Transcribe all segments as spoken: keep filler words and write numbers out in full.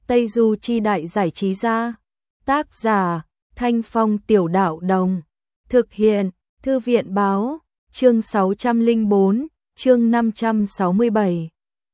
Tây Du Chi Đại Giải Trí Gia. Tác giả Thanh Phong Tiểu Đạo Đồng. Thực hiện Thư viện Báo. Chương sáu trăm lẻ bốn, chương năm trăm sáu mươi bảy.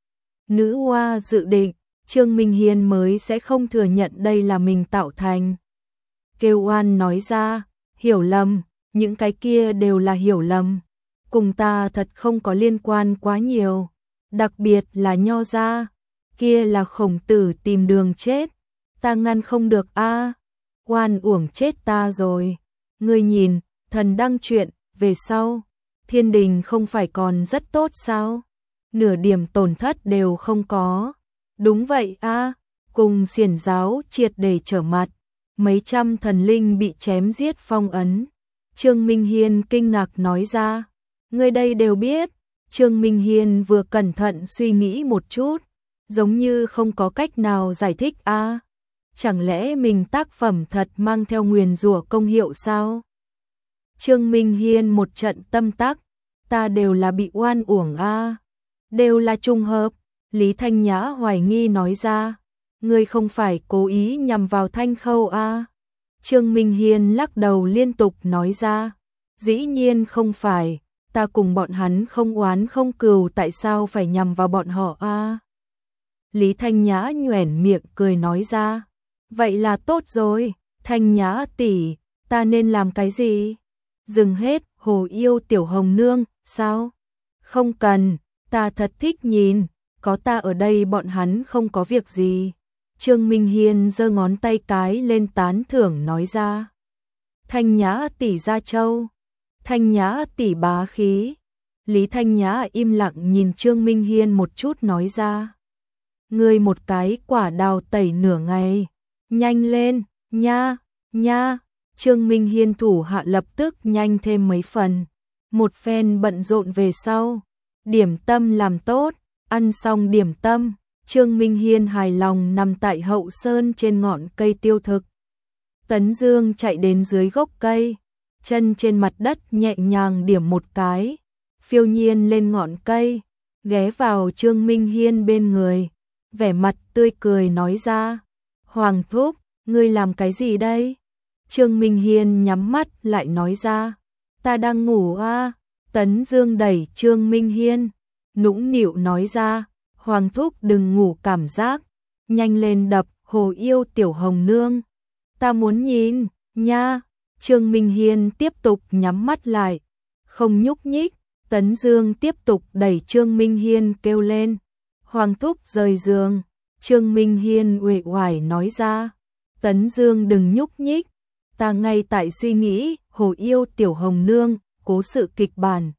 Nữ oa dự định Trương Minh Hiên mới sẽ không thừa nhận đây là mình tạo thành. Kêu oan nói ra, hiểu lầm, những cái kia đều là hiểu lầm. Cùng ta thật không có liên quan quá nhiều. Đặc biệt là Nho gia, kia là Khổng Tử tìm đường chết. Ta ngăn không được a, oan uổng chết ta rồi. Ngươi nhìn, thần đăng chuyện, về sau, thiên đình không phải còn rất tốt sao? Nửa điểm tổn thất đều không có. Đúng vậy a, cùng xiển giáo triệt để trở mặt. Mấy trăm thần linh bị chém giết phong ấn. Trương Minh Hiên kinh ngạc nói ra. Ngươi đây đều biết. Trương Minh Hiên vừa cẩn thận suy nghĩ một chút, giống như không có cách nào giải thích a. Chẳng lẽ mình tác phẩm thật mang theo nguyền rủa công hiệu sao? Trương Minh Hiên một trận tâm tắc, ta đều là bị oan uổng a, đều là trùng hợp. Lý Thanh Nhã hoài nghi nói ra, ngươi không phải cố ý nhằm vào Thanh Khâu a? Trương Minh Hiên lắc đầu liên tục nói ra, dĩ nhiên không phải, ta cùng bọn hắn không oán không cừu, tại sao phải nhằm vào bọn họ a? Lý Thanh Nhã nhoẻn miệng cười nói ra, vậy là tốt rồi, Thanh Nhã tỷ, ta nên làm cái gì? Dừng hết, Hồ Yêu Tiểu Hồng Nương, sao? Không cần, ta thật thích nhìn, có ta ở đây bọn hắn không có việc gì. Trương Minh Hiên giơ ngón tay cái lên tán thưởng nói ra. Thanh Nhã tỷ gia châu, Thanh Nhã tỷ bá khí. Lý Thanh Nhã im lặng nhìn Trương Minh Hiên một chút nói ra. Ngươi một cái quả đào tẩy nửa ngày, nhanh lên, nha, nha. Trương Minh Hiên thủ hạ lập tức nhanh thêm mấy phần. Một phen bận rộn về sau, điểm tâm làm tốt, ăn xong điểm tâm, Trương Minh Hiên hài lòng nằm tại hậu sơn trên ngọn cây tiêu thực. Tấn Dương chạy đến dưới gốc cây, chân trên mặt đất nhẹ nhàng điểm một cái, phiêu nhiên lên ngọn cây, ghé vào Trương Minh Hiên bên người, vẻ mặt tươi cười nói ra, Hoàng thúc, ngươi làm cái gì đây? Trương Minh Hiên nhắm mắt lại nói ra, ta đang ngủ a. Tấn Dương đẩy Trương Minh Hiên, nũng nịu nói ra, Hoàng thúc đừng ngủ cảm giác, nhanh lên đập Hồ Yêu Tiểu Hồng Nương. Ta muốn nhìn, nha. Trương Minh Hiên tiếp tục nhắm mắt lại, không nhúc nhích. Tấn Dương tiếp tục đẩy Trương Minh Hiên kêu lên, Hoàng thúc rời giường. Trương Minh Hiên uể oải nói ra, Tấn Dương đừng nhúc nhích, ta ngay tại suy nghĩ Hồ Yêu Tiểu Hồng Nương, cố sự kịch bản.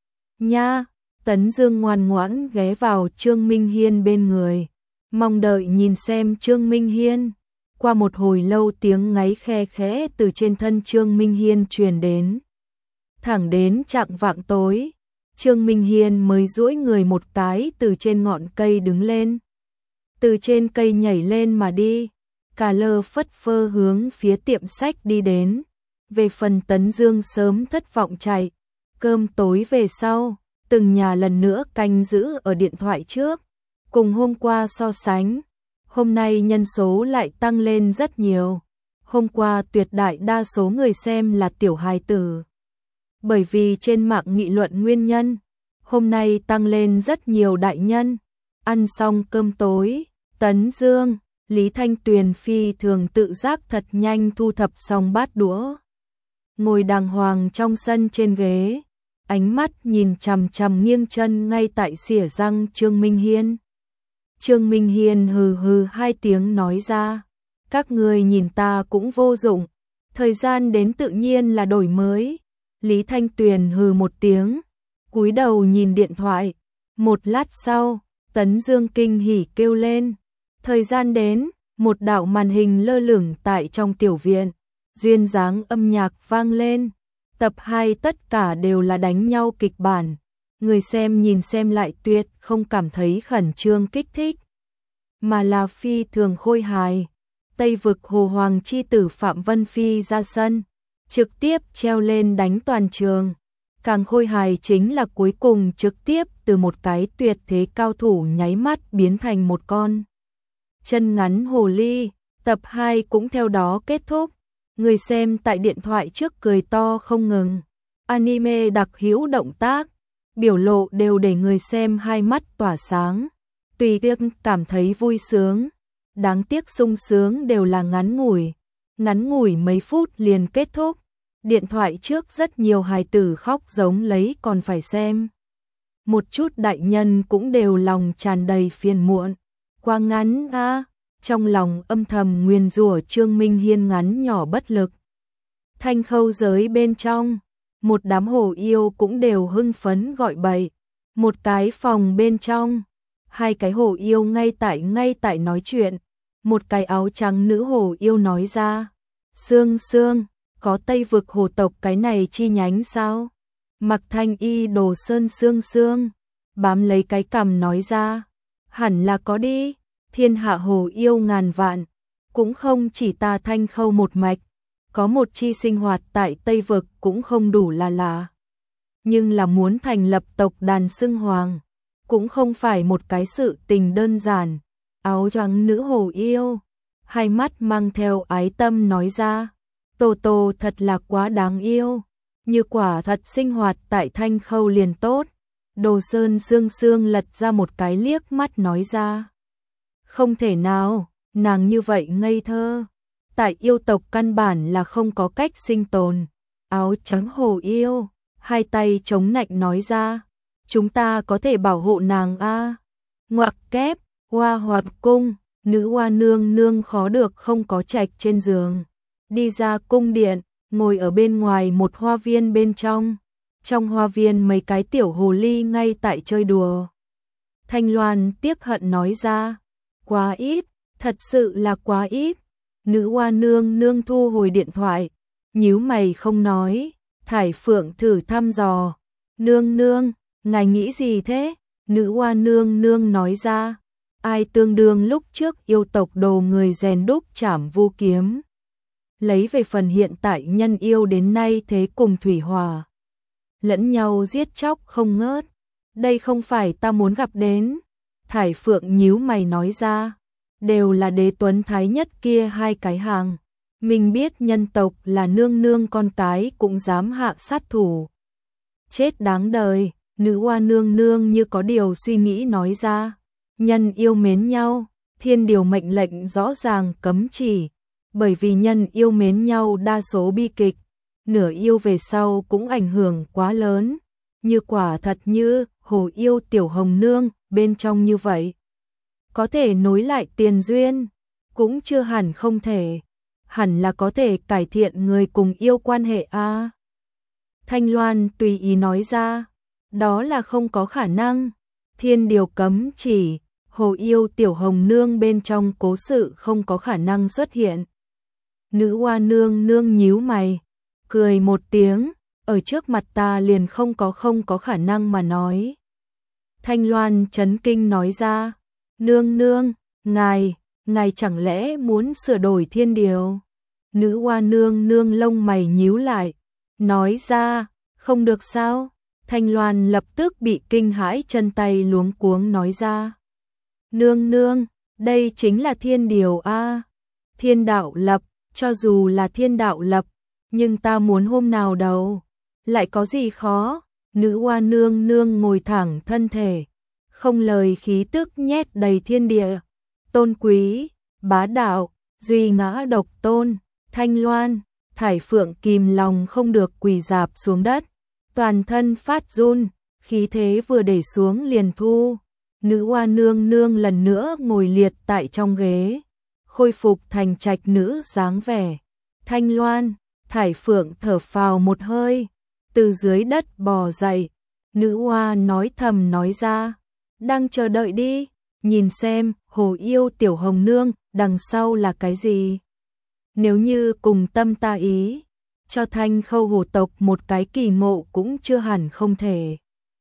Nha. Tấn Dương ngoan ngoãn ghé vào Trương Minh Hiên bên người, mong đợi nhìn xem Trương Minh Hiên. Qua một hồi lâu tiếng ngáy khe khẽ từ trên thân Trương Minh Hiên truyền đến. Thẳng đến chạng vạng tối, Trương Minh Hiên mới duỗi người một cái từ trên ngọn cây đứng lên. Từ trên cây nhảy lên mà đi, cà lơ phất phơ hướng phía tiệm sách đi đến. Về phần Tấn Dương sớm thất vọng chạy, cơm tối về sau, từng nhà lần nữa canh giữ ở điện thoại trước. Cùng hôm qua so sánh, hôm nay nhân số lại tăng lên rất nhiều. Hôm qua tuyệt đại đa số người xem là tiểu hài tử. Bởi vì trên mạng nghị luận nguyên nhân, hôm nay tăng lên rất nhiều đại nhân. Ăn xong cơm tối, Tấn Dương, Lý Thanh Tuyền phi thường tự giác thật nhanh thu thập xong bát đũa. Ngồi đàng hoàng trong sân trên ghế, ánh mắt nhìn chằm chằm nghiêng chân ngay tại xỉa răng Trương Minh Hiên. Trương Minh Hiên hừ hừ hai tiếng nói ra, các người nhìn ta cũng vô dụng, thời gian đến tự nhiên là đổi mới. Lý Thanh Tuyền hừ một tiếng, cúi đầu nhìn điện thoại. Một lát sau, Tấn Dương kinh hỉ kêu lên, thời gian đến. Một đạo màn hình lơ lửng tại trong tiểu viện, duyên dáng âm nhạc vang lên. Tập hai tất cả đều là đánh nhau kịch bản, người xem nhìn xem lại tuyệt không cảm thấy khẩn trương kích thích, mà là phi thường khôi hài. Tây vực Hồ Hoàng chi tử Phạm Vân Phi ra sân, trực tiếp treo lên đánh toàn trường. Càng khôi hài chính là cuối cùng trực tiếp từ một cái tuyệt thế cao thủ nháy mắt biến thành một con Chân ngắn hồ ly, tập hai cũng theo đó kết thúc. Người xem tại điện thoại trước cười to không ngừng. Anime đặc hữu động tác, biểu lộ đều để người xem hai mắt tỏa sáng. Tùy tiếc cảm thấy vui sướng, đáng tiếc sung sướng đều là ngắn ngủi. Ngắn ngủi mấy phút liền kết thúc. Điện thoại trước rất nhiều hài tử khóc giống lấy còn phải xem. Một chút đại nhân cũng đều lòng tràn đầy phiền muộn. Quá ngắn a, à, trong lòng âm thầm nguyền rủa Trương Minh Hiên ngắn nhỏ bất lực. Thanh khâu giới bên trong, một đám hồ yêu cũng đều hưng phấn gọi bậy. Một cái phòng bên trong, hai cái hồ yêu ngay tại ngay tại nói chuyện. Một cái áo trắng nữ hồ yêu nói ra, Sương Sương, có Tây vực hồ tộc cái này chi nhánh sao? Mặc thanh y đồ sơn Sương Sương, bám lấy cái cằm nói ra, hẳn là có đi, thiên hạ hồ yêu ngàn vạn, cũng không chỉ ta Thanh khâu một mạch, có một chi sinh hoạt tại Tây vực cũng không đủ là lạ. Nhưng là muốn thành lập tộc đàn xưng hoàng, cũng không phải một cái sự tình đơn giản. Áo trắng nữ hồ yêu, hai mắt mang theo ái tâm nói ra, Tô Tô thật là quá đáng yêu, như quả thật sinh hoạt tại Thanh khâu liền tốt. Đồ sơn Sương Sương lật ra một cái liếc mắt nói ra, không thể nào, nàng như vậy ngây thơ, tại yêu tộc căn bản là không có cách sinh tồn. Áo trắng hồ yêu, hai tay chống nạnh nói ra, chúng ta có thể bảo hộ nàng a. À. Ngoặc kép, Hoa Hoạt cung, nữ hoa nương nương khó được không có trạch trên giường. Đi ra cung điện, ngồi ở bên ngoài một hoa viên bên trong. Trong hoa viên mấy cái tiểu hồ ly ngay tại chơi đùa. Thanh Loan tiếc hận nói ra, quá ít, thật sự là quá ít. Nữ hoa nương nương thu hồi điện thoại, nhíu mày không nói. Thải Phượng thử thăm dò, nương nương, ngài nghĩ gì thế? Nữ hoa nương nương nói ra, ai tương đương lúc trước yêu tộc đồ người rèn đúc trảm vu kiếm. Lấy về phần hiện tại nhân yêu đến nay thế cùng thủy hòa. Lẫn nhau giết chóc không ngớt. Đây không phải ta muốn gặp đến. Thải Phượng nhíu mày nói ra, đều là đế tuấn thái nhất kia hai cái hàng. Mình biết nhân tộc là nương nương con cái cũng dám hạ sát thủ. Chết đáng đời, nữ hoa nương nương như có điều suy nghĩ nói ra. Nhân yêu mến nhau, thiên điều mệnh lệnh rõ ràng cấm chỉ. Bởi vì nhân yêu mến nhau đa số bi kịch, nửa yêu về sau cũng ảnh hưởng quá lớn. Như quả thật như hồ yêu tiểu hồng nương bên trong như vậy. Có thể nối lại tiền duyên, cũng chưa hẳn không thể. Hẳn là có thể cải thiện người cùng yêu quan hệ a. À. Thanh Loan tùy ý nói ra, đó là không có khả năng. Thiên điều cấm chỉ, hồ yêu tiểu hồng nương bên trong cố sự không có khả năng xuất hiện. Nữ hoa nương nương nhíu mày, cười một tiếng, ở trước mặt ta liền không có không có khả năng mà nói. Thanh Loan chấn kinh nói ra, nương nương, ngài, ngài chẳng lẽ muốn sửa đổi thiên điều? Nữ hoa nương nương lông mày nhíu lại, nói ra, không được sao? Thanh Loan lập tức bị kinh hãi chân tay luống cuống nói ra. Nương nương, đây chính là thiên điều a, thiên đạo lập, cho dù là thiên đạo lập, nhưng ta muốn hôm nào đâu, lại có gì khó? Nữ hoa nương nương ngồi thẳng thân thể, không lời khí tức nhét đầy thiên địa, tôn quý, bá đạo, duy ngã độc tôn. Thanh Loan, Thải Phượng kìm lòng không được quỳ rạp xuống đất, toàn thân phát run, khí thế vừa để xuống liền thu. Nữ hoa nương nương lần nữa ngồi liệt tại trong ghế, khôi phục thành trạch nữ dáng vẻ. Thanh Loan, Thải Phượng thở phào một hơi, từ dưới đất bò dậy. Nữ hoa nói thầm nói ra, đang chờ đợi đi, nhìn xem hồ yêu tiểu hồng nương đằng sau là cái gì. Nếu như cùng tâm ta ý, cho Thanh khâu hồ tộc một cái kỳ mộ cũng chưa hẳn không thể.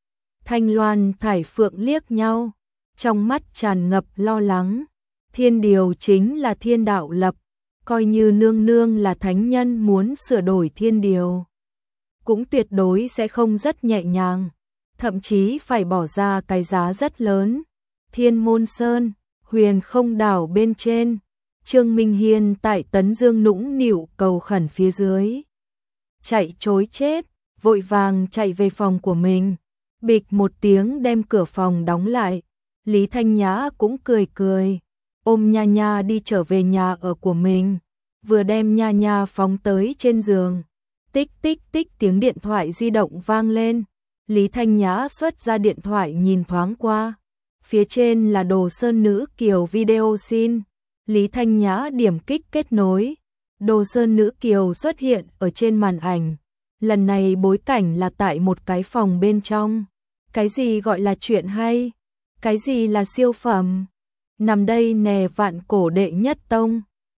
Thanh Loan Thải Phượng liếc nhau, trong mắt tràn ngập lo lắng. Thiên điều chính là thiên đạo lập, coi như nương nương là thánh nhân muốn sửa đổi thiên điều, cũng tuyệt đối sẽ không rất nhẹ nhàng, thậm chí phải bỏ ra cái giá rất lớn. Thiên Môn Sơn, Huyền không đảo bên trên, Trương Minh Hiên tại Tấn Dương nũng nịu cầu khẩn phía dưới. Chạy trối chết, vội vàng chạy về phòng của mình. Bịch một tiếng đem cửa phòng đóng lại. Lý Thanh Nhã cũng cười cười, ôm Nha Nha đi trở về nhà ở của mình. Vừa đem Nha Nha phóng tới trên giường. Tích tích tích tiếng điện thoại di động vang lên. Lý Thanh Nhã xuất ra điện thoại nhìn thoáng qua. Phía trên là Đồ Sơn Nữ Kiều video xin. Lý Thanh Nhã điểm kích kết nối. Đồ Sơn Nữ Kiều xuất hiện ở trên màn ảnh. Lần này bối cảnh là tại một cái phòng bên trong. Cái gì gọi là chuyện hay? Cái gì là siêu phẩm? Nằm đây nè vạn cổ đệ nhất tông.